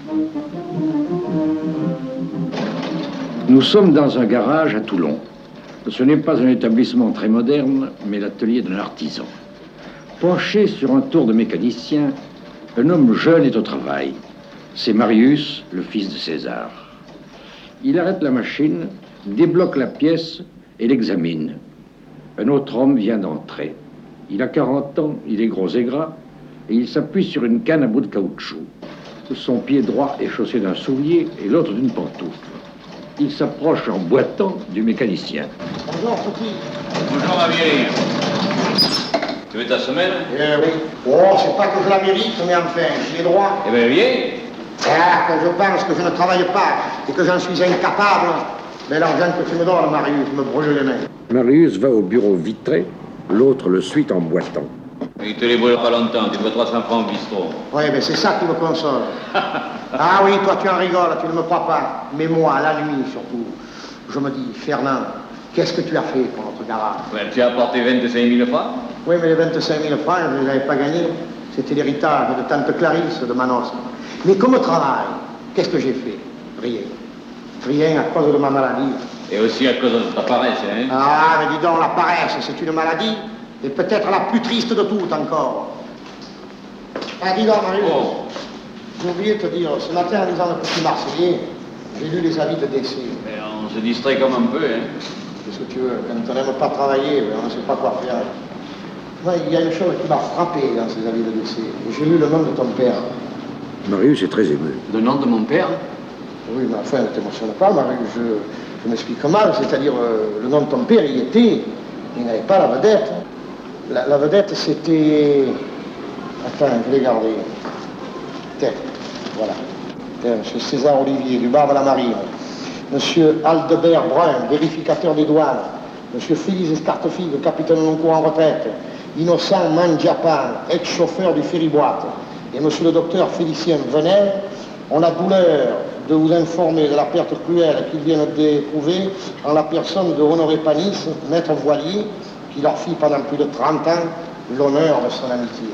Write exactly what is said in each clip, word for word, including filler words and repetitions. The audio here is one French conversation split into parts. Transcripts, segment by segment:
Nous sommes dans un garage à Toulon. Ce n'est pas un établissement très moderne, mais l'atelier d'un artisan. Penché sur un tour de mécanicien, un homme jeune est au travail. C'est Marius, le fils de César. Il arrête la machine, débloque la pièce et l'examine. Un autre homme vient d'entrer. Il a quarante ans, il est gros et gras, et il s'appuie sur une canne à bout de caoutchouc. Son pied droit est chaussé d'un soulier et l'autre d'une pantoufle. Il s'approche en boitant du mécanicien. Bonjour, petit. Bonjour, ma vieille. Tu veux ta semaine? Eh oui. Oh, c'est pas que je la mérite, mais enfin, j'ai le droit. Eh bien, viens. Ah, quand je pense que je ne travaille pas et que j'en suis incapable, mais l'argent que tu me donnes, Marius, me brûle les mains. Marius va au bureau vitré, l'autre le suit en boitant. Il te les brûle pas longtemps, tu veux trois cents francs au bistrot. Oui, mais c'est ça qui me console. Ah oui, toi tu en rigoles, tu ne me crois pas. Mais moi, la nuit surtout, je me dis, Fernand, qu'est-ce que tu as fait pour notre garage? Ouais, tu as apporté vingt-cinq mille francs? Oui, mais les vingt-cinq mille francs, je ne les avais pas gagnés. C'était l'héritage de tante Clarisse de Manos. Mais comme travail, qu'est-ce que j'ai fait? Rien. Rien à cause de ma maladie. Et aussi à cause de ta paresse, hein? Ah, mais dis donc, la paresse, c'est une maladie. Et peut-être la plus triste de toutes encore. Ah, dis donc, Marius, Oh. j'ai oublié de te dire, ce matin, en lisant le Petit Marseillais, j'ai lu les avis de décès. Mais on se distrait comme un peu, hein? Qu'est-ce que tu veux? Quand on n'aime pas travailler, on ne sait pas quoi faire. Moi, il y a une chose qui m'a frappé dans ces avis de décès. J'ai lu le nom de ton père. Marius est très ému. Le nom de mon père? Oui, mais enfin, ne t'émotionne pas, Marius. Je, je m'explique mal. C'est-à-dire, euh, le nom de ton père, il était. Il n'avait pas la vedette. La, la vedette, c'était... Attends, je l'ai gardé. Tiens, voilà. Tiens, M. César Olivier, du bar de la Marine. M. Aldebert Brun, vérificateur des douanes. M. Félix Escartefigue, capitaine non cours en retraite. Innocent Mandiapan, ex-chauffeur du ferry-boîte. Et M. le docteur Félicien Venel ont la douleur de vous informer de la perte cruelle qu'ils viennent d'éprouver en la personne de Honoré Panis, maître voilier, qui leur fit pendant plus de trente ans l'honneur de son amitié.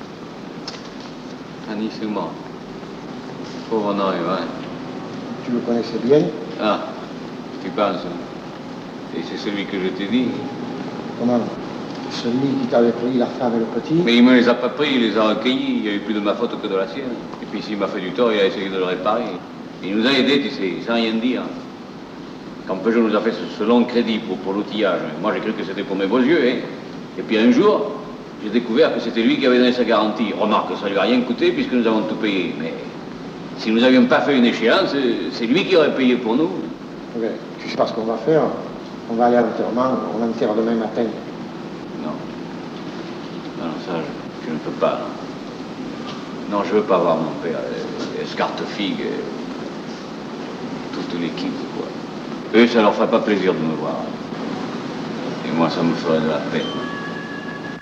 Panis est mort. Pauvre Honoré, ouais. Tu le connaissais bien? Ah, tu penses? Et c'est celui que je t'ai dit. Comment? Celui qui t'avait pris la femme et le petit? Mais il me les a pas pris, il les a recueillis. Il y a eu plus de ma faute que de la sienne. Et puis s'il m'a fait du tort, il a essayé de le réparer. Il nous a aidés, tu sais, sans rien dire. Quand Peugeot nous a fait ce, ce long crédit pour, pour l'outillage, moi j'ai cru que c'était pour mes beaux yeux, hein. Et puis un jour, j'ai découvert que c'était lui qui avait donné sa garantie. Remarque, ça lui a rien coûté puisque nous avons tout payé. Mais si nous n'avions pas fait une échéance, c'est lui qui aurait payé pour nous. Oui, tu sais pas ce qu'on va faire? On va aller à l'enterrement, on enterre demain matin. Non. Non, ça, je, je ne peux pas. Non, non je veux pas voir mon père. Escartefigue, toute l'équipe, quoi. Eux, ça leur ferait pas plaisir de me voir. Et moi, ça me ferait de la peine.